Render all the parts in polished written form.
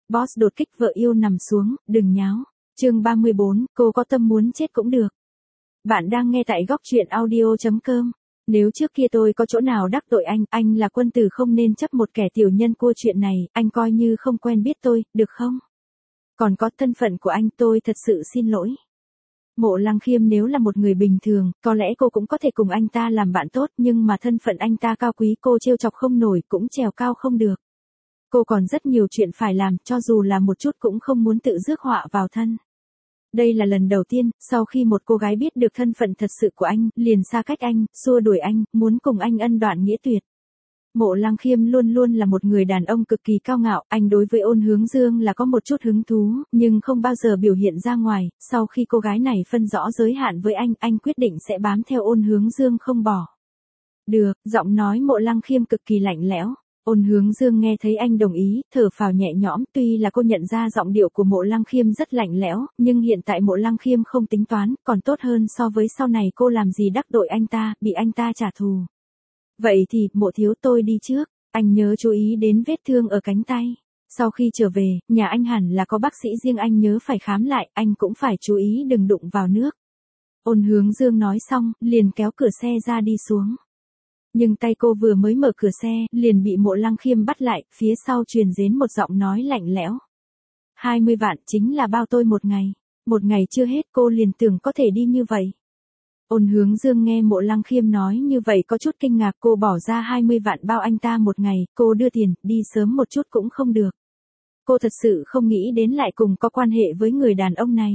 Boss đột kích vợ yêu nằm xuống, đừng nháo. Chương 34, cô có tâm muốn chết cũng được. Bạn đang nghe tại góc truyện audio.com. Nếu trước kia tôi có chỗ nào đắc tội anh là quân tử không nên chấp một kẻ tiểu nhân cua chuyện này, anh coi như không quen biết tôi, được không? Còn có thân phận của anh tôi thật sự xin lỗi. Mộ Lăng Khiêm nếu là một người bình thường, có lẽ cô cũng có thể cùng anh ta làm bạn tốt, nhưng mà thân phận anh ta cao quý cô trêu chọc không nổi, cũng trèo cao không được. Cô còn rất nhiều chuyện phải làm, cho dù là một chút cũng không muốn tự rước họa vào thân. Đây là lần đầu tiên, sau khi một cô gái biết được thân phận thật sự của anh, liền xa cách anh, xua đuổi anh, muốn cùng anh ân đoạn nghĩa tuyệt. Mộ Lăng Khiêm luôn luôn là một người đàn ông cực kỳ cao ngạo, anh đối với Ôn Hướng Dương là có một chút hứng thú, nhưng không bao giờ biểu hiện ra ngoài. Sau khi cô gái này phân rõ giới hạn với anh quyết định sẽ bám theo Ôn Hướng Dương không bỏ. Được, giọng nói Mộ Lăng Khiêm cực kỳ lạnh lẽo. Ôn Hướng Dương nghe thấy anh đồng ý, thở phào nhẹ nhõm, tuy là cô nhận ra giọng điệu của Mộ Lăng Khiêm rất lạnh lẽo, nhưng hiện tại Mộ Lăng Khiêm không tính toán, còn tốt hơn so với sau này cô làm gì đắc tội anh ta, bị anh ta trả thù. Vậy thì, Mộ thiếu tôi đi trước, anh nhớ chú ý đến vết thương ở cánh tay. Sau khi trở về, nhà anh hẳn là có bác sĩ riêng, anh nhớ phải khám lại, anh cũng phải chú ý đừng đụng vào nước. Ôn Hướng Dương nói xong, liền kéo cửa xe ra đi xuống. Nhưng tay cô vừa mới mở cửa xe, liền bị Mộ Lăng Khiêm bắt lại, phía sau truyền đến một giọng nói lạnh lẽo. 20 vạn chính là bao tôi một ngày. Một ngày chưa hết cô liền tưởng có thể đi như vậy. Ôn Hướng Dương nghe Mộ Lăng Khiêm nói như vậy có chút kinh ngạc, cô bỏ ra 20 vạn bao anh ta một ngày, cô đưa tiền, đi sớm một chút cũng không được. Cô thật sự không nghĩ đến lại cùng có quan hệ với người đàn ông này.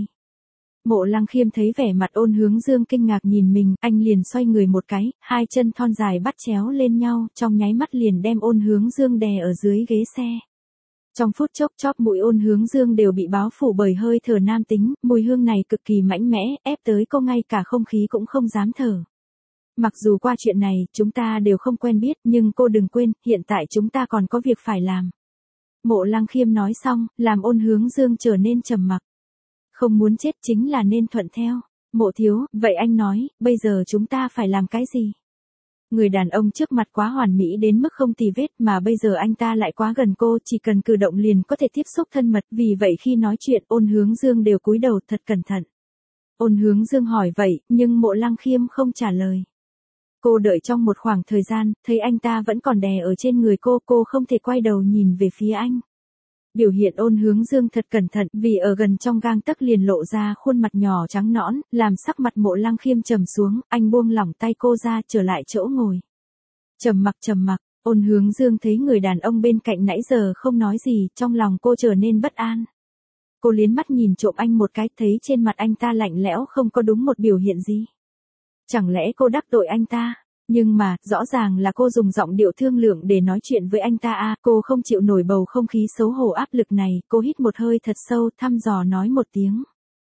Mộ Lăng Khiêm thấy vẻ mặt Ôn Hướng Dương kinh ngạc nhìn mình, anh liền xoay người một cái, hai chân thon dài bắt chéo lên nhau, trong nháy mắt liền đem Ôn Hướng Dương đè ở dưới ghế xe. Trong phút chốc chóp mũi Ôn Hướng Dương đều bị bao phủ bởi hơi thở nam tính, mùi hương này cực kỳ mạnh mẽ, ép tới cô ngay cả không khí cũng không dám thở. Mặc dù qua chuyện này, chúng ta đều không quen biết, nhưng cô đừng quên, hiện tại chúng ta còn có việc phải làm. Mộ Lăng Khiêm nói xong, làm Ôn Hướng Dương trở nên trầm mặc. Không muốn chết chính là nên thuận theo. Mộ thiếu, vậy anh nói, bây giờ chúng ta phải làm cái gì? Người đàn ông trước mặt quá hoàn mỹ đến mức không tì vết, mà bây giờ anh ta lại quá gần cô, chỉ cần cử động liền có thể tiếp xúc thân mật, vì vậy khi nói chuyện Ôn Hướng Dương đều cúi đầu thật cẩn thận. Ôn Hướng Dương hỏi vậy, nhưng Mộ Lăng Khiêm không trả lời. Cô đợi trong một khoảng thời gian, thấy anh ta vẫn còn đè ở trên người cô không thể quay đầu nhìn về phía anh. Biểu hiện Ôn Hướng Dương thật cẩn thận, vì ở gần trong gang tấc liền lộ ra khuôn mặt nhỏ trắng nõn, làm sắc mặt Mộ Lăng Khiêm trầm xuống, anh buông lỏng tay cô ra, trở lại chỗ ngồi. Trầm mặc, Ôn Hướng Dương thấy người đàn ông bên cạnh nãy giờ không nói gì, trong lòng cô trở nên bất an. Cô liến mắt nhìn trộm anh một cái, thấy trên mặt anh ta lạnh lẽo không có đúng một biểu hiện gì. Chẳng lẽ cô đắc tội anh ta? Nhưng mà, rõ ràng là cô dùng giọng điệu thương lượng để nói chuyện với anh ta à, cô không chịu nổi bầu không khí xấu hổ áp lực này, cô hít một hơi thật sâu, thăm dò nói một tiếng.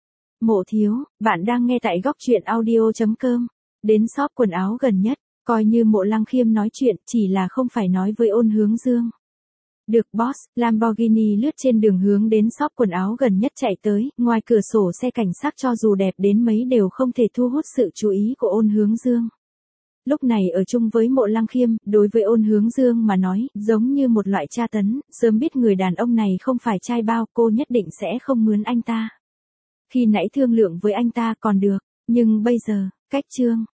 Mộ thiếu, bạn đang nghe tại góc truyện audio.com, đến shop quần áo gần nhất, coi như Mộ Lăng Khiêm nói chuyện, chỉ là không phải nói với Ôn Hướng Dương. Được boss, Lamborghini lướt trên đường hướng đến shop quần áo gần nhất chạy tới, ngoài cửa sổ xe cảnh sát cho dù đẹp đến mấy đều không thể thu hút sự chú ý của Ôn Hướng Dương. Lúc này ở chung với Mộ Lăng Khiêm, đối với Ôn Hướng Dương mà nói, giống như một loại tra tấn, sớm biết người đàn ông này không phải trai bao, cô nhất định sẽ không mướn anh ta. Khi nãy thương lượng với anh ta còn được, nhưng bây giờ, cách chương.